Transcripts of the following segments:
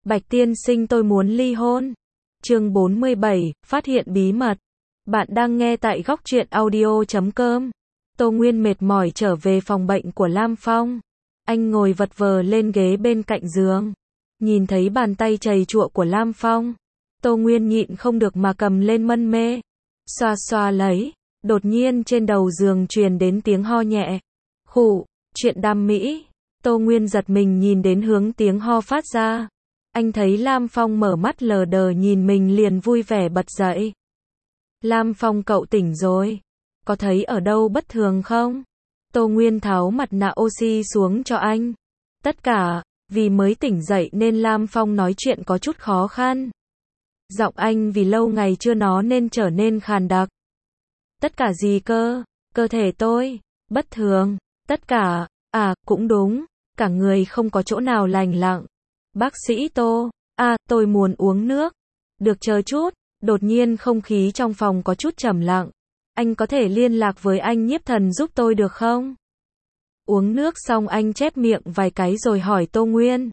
Bạch tiên sinh tôi muốn ly hôn. Chương 47, phát hiện bí mật. Bạn đang nghe tại góc truyện audio.com. Tô Nguyên mệt mỏi trở về phòng bệnh của Lam Phong. Anh ngồi vật vờ lên ghế bên cạnh giường. Nhìn thấy bàn tay trầy trụa của Lam Phong. Tô Nguyên nhịn không được mà cầm lên mân mê. Xoa xoa lấy. Đột nhiên trên đầu giường truyền đến tiếng ho nhẹ. Khụ, chuyện đam mỹ. Tô Nguyên giật mình nhìn đến hướng tiếng ho phát ra. Anh thấy Lam Phong mở mắt lờ đờ nhìn mình liền vui vẻ bật dậy. Lam Phong cậu tỉnh rồi. Có thấy ở đâu bất thường không? Tô Nguyên tháo mặt nạ oxy xuống cho anh. Tất cả, vì mới tỉnh dậy nên Lam Phong nói chuyện có chút khó khăn. Giọng anh vì lâu ngày chưa nói nên trở nên khàn đặc. Tất cả gì cơ? Cơ thể tôi, bất thường. Tất cả, cũng đúng. Cả người không có chỗ nào lành lặng. Bác sĩ Tô, tôi muốn uống nước. Được chờ chút, đột nhiên không khí trong phòng có chút trầm lặng. Anh có thể liên lạc với anh nhiếp thần giúp tôi được không? Uống nước xong anh chép miệng vài cái rồi hỏi Tô Nguyên.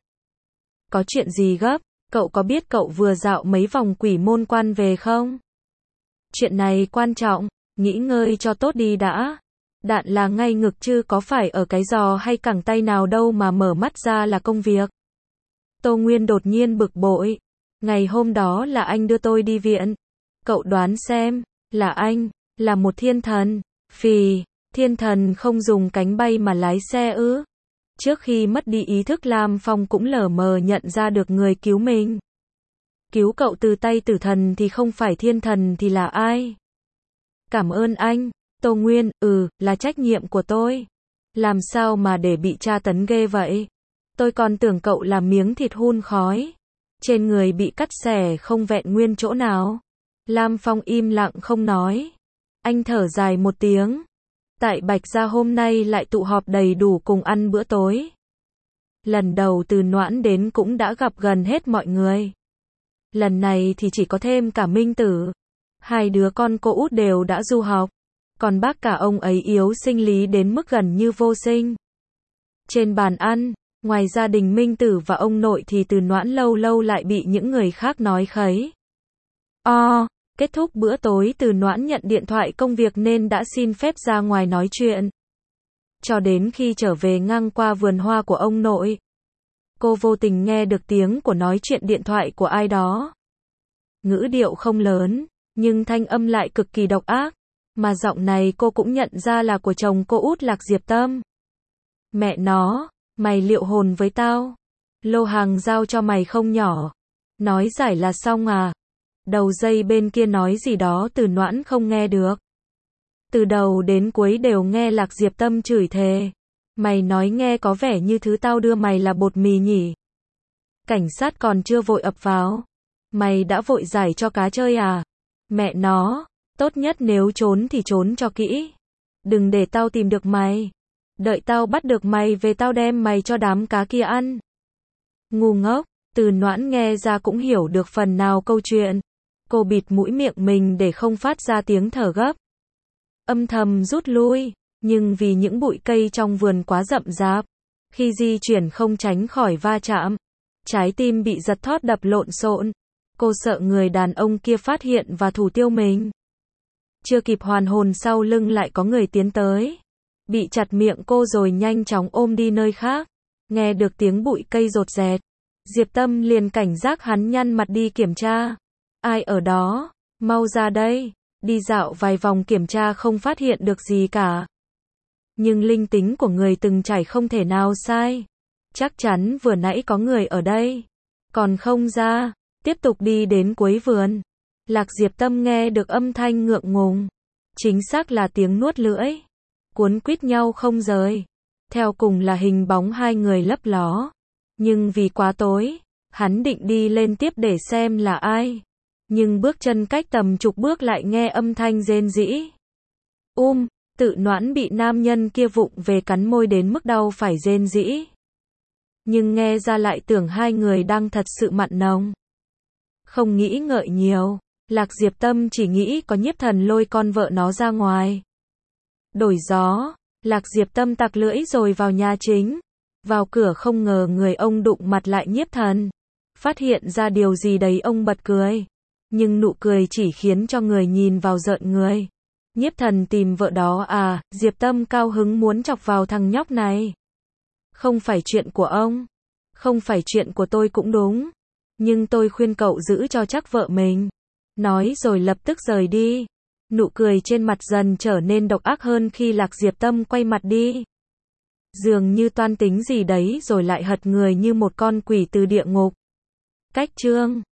Có chuyện gì gấp? Cậu có biết cậu vừa dạo mấy vòng quỷ môn quan về không? Chuyện này quan trọng, nghỉ ngơi cho tốt đi đã. Đạn là ngay ngực chứ có phải ở cái giò hay cẳng tay nào đâu mà mở mắt ra là công việc. Tô Nguyên đột nhiên bực bội. Ngày hôm đó là anh đưa tôi đi viện. Cậu đoán xem, là anh, là một thiên thần. Phì, thiên thần không dùng cánh bay mà lái xe ư? Trước khi mất đi ý thức Lam Phong cũng lờ mờ nhận ra được người cứu mình. Cứu cậu từ tay tử thần thì không phải thiên thần thì là ai? Cảm ơn anh. Tô Nguyên, là trách nhiệm của tôi. Làm sao mà để bị tra tấn ghê vậy? Tôi còn tưởng cậu là miếng thịt hun khói. Trên người bị cắt xẻ không vẹn nguyên chỗ nào. Lam Phong im lặng không nói. Anh thở dài một tiếng. Tại Bạch Gia hôm nay lại tụ họp đầy đủ cùng ăn bữa tối. Lần đầu từ Noãn đến cũng đã gặp gần hết mọi người. Lần này thì chỉ có thêm cả Minh Tử. Hai đứa con cô út đều đã du học. Còn bác cả ông ấy yếu sinh lý đến mức gần như vô sinh. Trên bàn ăn, ngoài gia đình Minh Tử và ông nội thì Từ Noãn lâu lâu lại bị những người khác nói khấy. Kết thúc bữa tối Từ Noãn nhận điện thoại công việc nên đã xin phép ra ngoài nói chuyện. Cho đến khi trở về ngang qua vườn hoa của ông nội. Cô vô tình nghe được tiếng của nói chuyện điện thoại của ai đó. Ngữ điệu không lớn, nhưng thanh âm lại cực kỳ độc ác. Mà giọng này cô cũng nhận ra là của chồng cô út Lạc Diệp Tâm. Mẹ nó, mày liệu hồn với tao. Lô hàng giao cho mày không nhỏ. Nói giải là xong à. Đầu dây bên kia nói gì đó Từ Noãn không nghe được. Từ đầu đến cuối đều nghe Lạc Diệp Tâm chửi thề. Mày nói nghe có vẻ như thứ tao đưa mày là bột mì nhỉ. Cảnh sát còn chưa vội ập vào. Mày đã vội giải cho cá chơi à. Mẹ nó, tốt nhất nếu trốn thì trốn cho kỹ. Đừng để tao tìm được mày. Đợi tao bắt được mày về tao đem mày cho đám cá kia ăn. Ngu ngốc, Từ Noãn nghe ra cũng hiểu được phần nào câu chuyện. Cô bịt mũi miệng mình để không phát ra tiếng thở gấp. Âm thầm rút lui, nhưng vì những bụi cây trong vườn quá rậm rạp, khi di chuyển không tránh khỏi va chạm. Trái tim bị giật thót đập lộn xộn. Cô sợ người đàn ông kia phát hiện và thủ tiêu mình. Chưa kịp hoàn hồn sau lưng lại có người tiến tới. Bị chặt miệng cô rồi nhanh chóng ôm đi nơi khác. Nghe được tiếng bụi cây rột rẹt. Diệp Tâm liền cảnh giác hắn nhăn mặt đi kiểm tra. Ai ở đó? Mau ra đây. Đi dạo vài vòng kiểm tra không phát hiện được gì cả. Nhưng linh tính của người từng trải không thể nào sai. Chắc chắn vừa nãy có người ở đây. Còn không ra. Tiếp tục đi đến cuối vườn. Lạc Diệp Tâm nghe được âm thanh ngượng ngùng. Chính xác là tiếng nuốt lưỡi. Cuốn quýt nhau không rời. Theo cùng là hình bóng hai người lấp ló. Nhưng vì quá tối, hắn định đi lên tiếp để xem là ai. Nhưng bước chân cách tầm chục bước lại nghe âm thanh rên rỉ. Tự Noãn bị nam nhân kia vụng về cắn môi đến mức đau phải rên rỉ. Nhưng nghe ra lại tưởng hai người đang thật sự mặn nồng. Không nghĩ ngợi nhiều, Lạc Diệp Tâm chỉ nghĩ có nhiếp thần lôi con vợ nó ra ngoài. Đổi gió, Lạc Diệp Tâm tặc lưỡi rồi vào nhà chính. Vào cửa không ngờ người ông đụng mặt lại nhiếp thần. Phát hiện ra điều gì đấy ông bật cười. Nhưng nụ cười chỉ khiến cho người nhìn vào rợn người. Nhiếp Thần tìm vợ đó à, Diệp Tâm cao hứng muốn chọc vào thằng nhóc này. Không phải chuyện của ông. Không phải chuyện của tôi cũng đúng. Nhưng tôi khuyên cậu giữ cho chắc vợ mình. Nói rồi lập tức rời đi. Nụ cười trên mặt dần trở nên độc ác hơn khi Lạc Diệp Tâm quay mặt đi. Dường như toan tính gì đấy rồi lại hật người như một con quỷ từ địa ngục. Cách chương